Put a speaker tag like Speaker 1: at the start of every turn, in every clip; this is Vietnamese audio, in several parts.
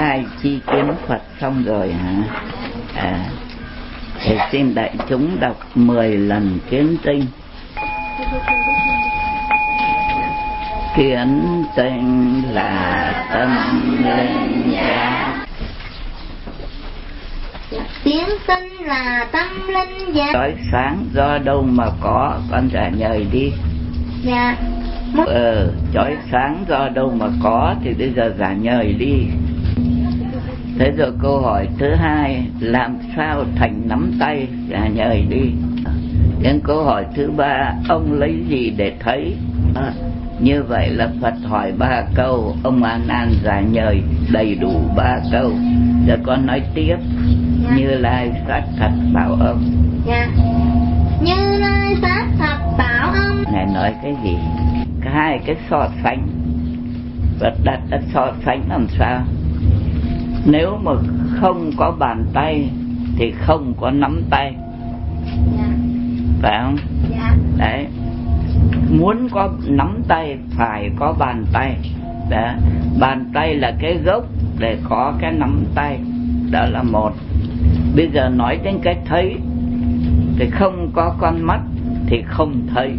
Speaker 1: khai chi kiến Phật xong rồi hả? Thì xin đại chúng đọc 10 lần kiến tinh. Kiến tinh là tâm linh giác.
Speaker 2: Kiến tinh là tâm linh giác.
Speaker 1: Chói sáng do đâu mà có, con trả lời đi.
Speaker 2: Dạ.
Speaker 1: Chói sáng do đâu mà có thì bây giờ giả nhời đi. Thế rồi câu hỏi thứ hai, làm sao thành nắm tay, giả nhời đi. Đến câu hỏi thứ ba, ông lấy gì để thấy? Như vậy là Phật hỏi 3 câu, ông A Nan giả nhời đầy đủ 3 câu. Giờ con nói tiếp.
Speaker 2: Dạ.
Speaker 1: Như Lai sát thật bảo ông.
Speaker 2: Dạ. Như Lai sát thật bảo ông.
Speaker 1: Này nói cái gì? Hai cái so sánh. Phật đặt so sánh làm sao? Nếu mà không có bàn tay thì không có nắm tay.
Speaker 2: Dạ.
Speaker 1: Phải không?
Speaker 2: Dạ.
Speaker 1: Đấy. Muốn có nắm tay phải có bàn tay. Đó. Bàn tay là cái gốc để có cái nắm tay. Đó là một. Bây giờ nói đến cái thấy thì không có con mắt thì không thấy.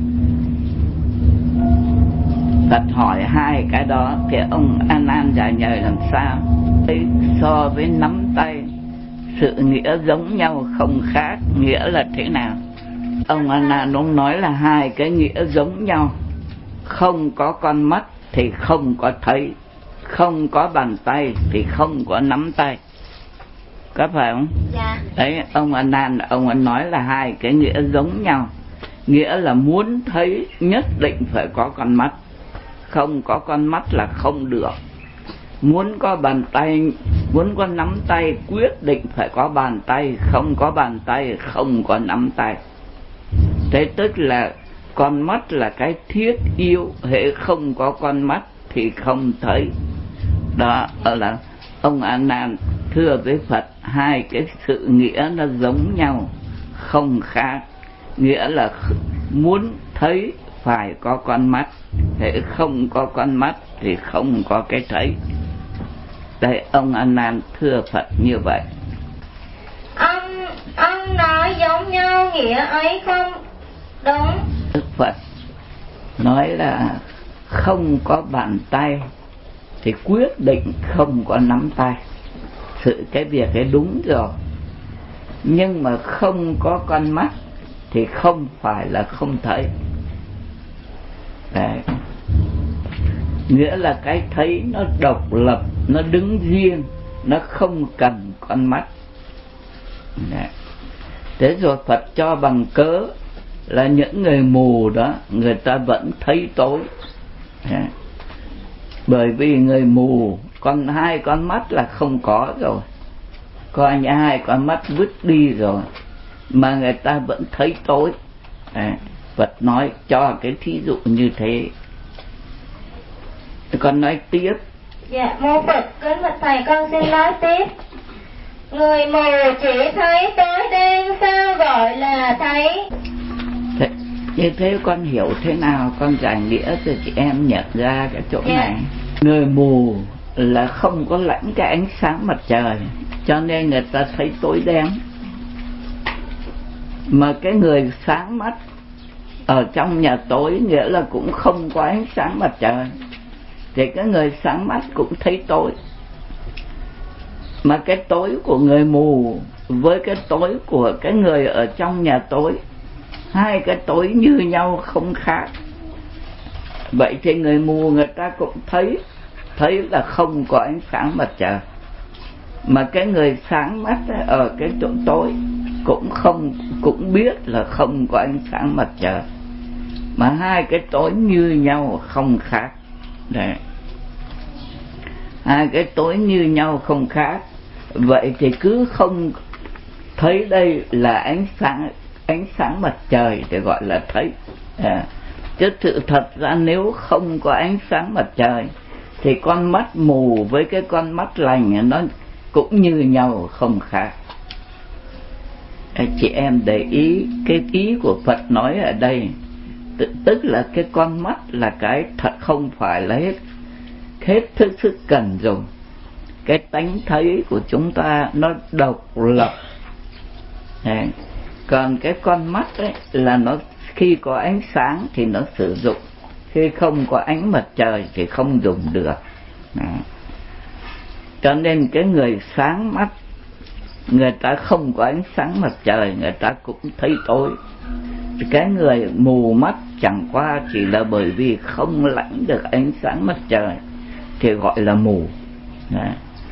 Speaker 1: Phật hỏi hai cái đó thì ông A Nan trả lời làm sao? So với nắm tay, sự nghĩa giống nhau không khác. Nghĩa là thế nào? Ông A Nan ông nói là hai cái nghĩa giống nhau. Không có con mắt thì không có thấy, không có bàn tay thì không có nắm tay. Có phải không?
Speaker 2: Dạ.
Speaker 1: Đấy, ông A Nan ông nói là hai cái nghĩa giống nhau. Nghĩa là muốn thấy nhất định phải có con mắt, không có con mắt là không được. Muốn có bàn tay, muốn có nắm tay, quyết định phải có bàn tay, không có bàn tay không có nắm tay. Thế tức là con mắt là cái thiết yếu, hễ không có con mắt thì không thấy. Đó là ông A Nan thưa với Phật, hai cái sự nghĩa nó giống nhau không khác. Nghĩa là muốn thấy phải có con mắt, hễ không có con mắt thì không có cái thấy. Đây, ông A Nan thưa Phật như vậy.
Speaker 2: Ông nói giống nhau nghĩa ấy không đúng?
Speaker 1: Đức Phật nói là không có bàn tay thì quyết định không có nắm tay. Cái việc ấy đúng rồi. Nhưng mà không có con mắt thì không phải là không thấy. Đấy. Nghĩa là cái thấy nó độc lập, nó đứng riêng, nó không cần con mắt. Đấy. Thế rồi Phật cho bằng cớ là những người mù đó, người ta vẫn thấy tối. Đấy. Bởi vì người mù, hai con mắt là không có rồi, coi như hai con mắt vứt đi rồi, mà người ta vẫn thấy tối. Đấy. Phật nói cho cái thí dụ như thế. Con nói tiếp.
Speaker 2: Dạ, mô Phật, kính bạch thầy, con xin nói tiếp. Người mù chỉ thấy tối đen, sao gọi là thấy?
Speaker 1: Như thế con hiểu thế nào? Con giải nghĩa cho chị em nhận ra cái chỗ này. Người mù là không có lãnh cái ánh sáng mặt trời, cho nên người ta thấy tối đen. Mà cái người sáng mắt ở trong nhà tối, nghĩa là cũng không có ánh sáng mặt trời, thì cái người sáng mắt cũng thấy tối. Mà cái tối của người mù với cái tối của cái người ở trong nhà tối, hai cái tối như nhau không khác. Vậy thì người mù người ta cũng thấy là không có ánh sáng mặt trời. Mà cái người sáng mắt ở cái chỗ tối cũng biết là không có ánh sáng mặt trời. Mà hai cái tối như nhau không khác. Đấy. Hai cái tối như nhau không khác. Vậy thì cứ không thấy đây là ánh sáng mặt trời thì gọi là thấy. Chứ sự thật ra nếu không có ánh sáng mặt trời thì con mắt mù với cái con mắt lành nó cũng như nhau không khác. Chị em để ý cái ý của Phật nói ở đây, tức là cái con mắt là cái thật không phải là hết sức cần dùng. cái tánh thấy của chúng ta nó độc lập. Đấy. Còn cái con mắt ấy là nó khi có ánh sáng thì nó sử dụng, khi không có ánh mặt trời thì không dùng được. Đấy. Cho nên cái người sáng mắt, người ta không có ánh sáng mặt trời, người ta cũng thấy tối. Cái người mù mắt chẳng qua chỉ là bởi vì không lãnh được ánh sáng mặt trời thì gọi là mù. Đấy.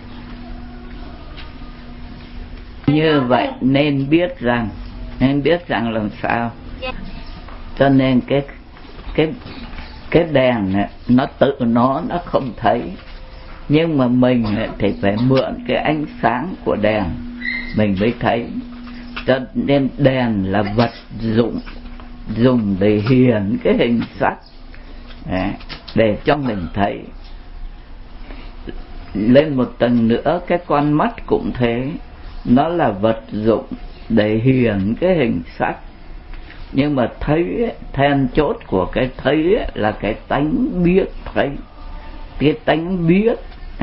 Speaker 1: Như vậy nên biết rằng làm sao. Cho nên cái đèn này, nó tự nó không thấy, nhưng mà mình thì phải mượn cái ánh sáng của đèn mình mới thấy. Cho nên đèn là vật dụng dùng để hiển cái hình sắc để cho mình thấy. Lên một tầng nữa, cái con mắt cũng thế, nó là vật dụng để hiển cái hình sắc. Nhưng mà thấy, then chốt của cái thấy là cái tánh biết thấy. Cái tánh biết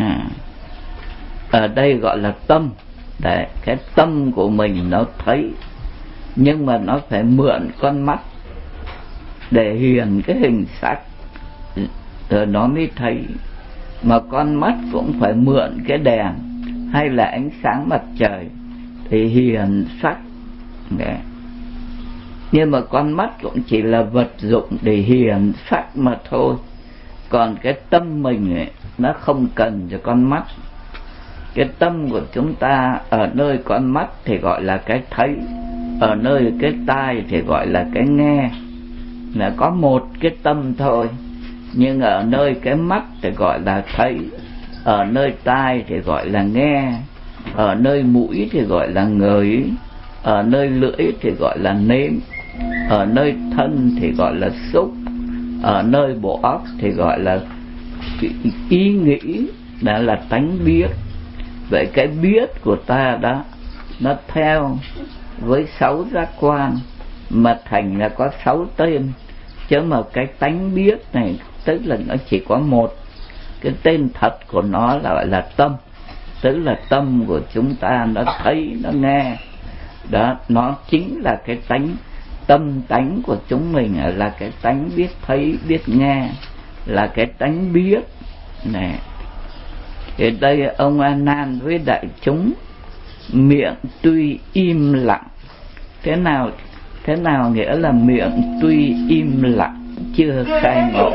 Speaker 1: ở đây gọi là tâm. Đấy, cái tâm của mình nó thấy, nhưng mà nó phải mượn con mắt để hiển cái hình sắc rồi nó mới thấy. Mà con mắt cũng phải mượn cái đèn hay là ánh sáng mặt trời thì hiển sắc. Đấy. Nhưng mà con mắt cũng chỉ là vật dụng để hiển sắc mà thôi. Còn cái tâm mình ấy, nó không cần cho con mắt. Cái tâm của chúng ta ở nơi con mắt thì gọi là cái thấy, ở nơi cái tai thì gọi là cái nghe. Là có một cái tâm thôi. Nhưng ở nơi cái mắt thì gọi là thấy, ở nơi tai thì gọi là nghe, ở nơi mũi thì gọi là ngửi, ở nơi lưỡi thì gọi là nếm, ở nơi thân thì gọi là xúc, ở nơi bộ óc thì gọi là ý nghĩ, đó là tánh biết. Vậy cái biết của ta đó, nó theo với 6 giác quan mà thành là có 6 tên. Chứ mà cái tánh biết này tức là nó chỉ có một. Cái tên thật của nó là gọi là tâm. Tức là tâm của chúng ta nó thấy, nó nghe. Đó, nó chính là cái tánh, tâm tánh của chúng mình là cái tánh biết thấy, biết nghe, là cái tánh biết này. Thì đây ông A Nan với đại chúng, miệng tuy im lặng. Thế nào nghĩa là miệng tuy im lặng, chưa khai ngộ?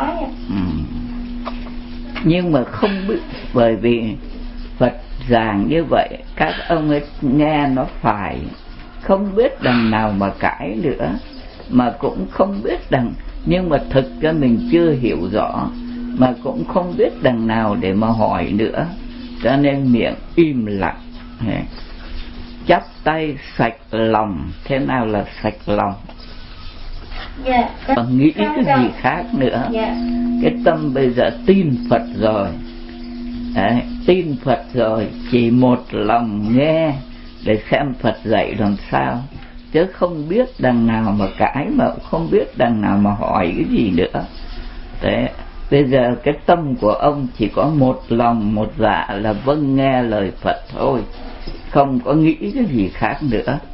Speaker 1: Nhưng mà không biết, bởi vì Phật giảng như vậy, các ông ấy nghe nó phải, không biết đằng nào mà cãi nữa, mà cũng không biết đằng, nhưng mà thực ra mình chưa hiểu rõ, mà cũng không biết đằng nào để mà hỏi nữa, cho nên miệng im lặng. Chắp tay sạch lòng. Thế nào là sạch lòng? Còn nghĩ cái gì khác nữa. Cái tâm bây giờ tin Phật rồi. Đấy, tin Phật rồi, chỉ một lòng nghe để xem Phật dạy làm sao, chứ không biết đằng nào mà cãi, mà không biết đằng nào mà hỏi cái gì nữa. Đấy, bây giờ cái tâm của ông chỉ có một lòng một dạ là vâng nghe lời Phật thôi, không có nghĩ cái gì khác nữa.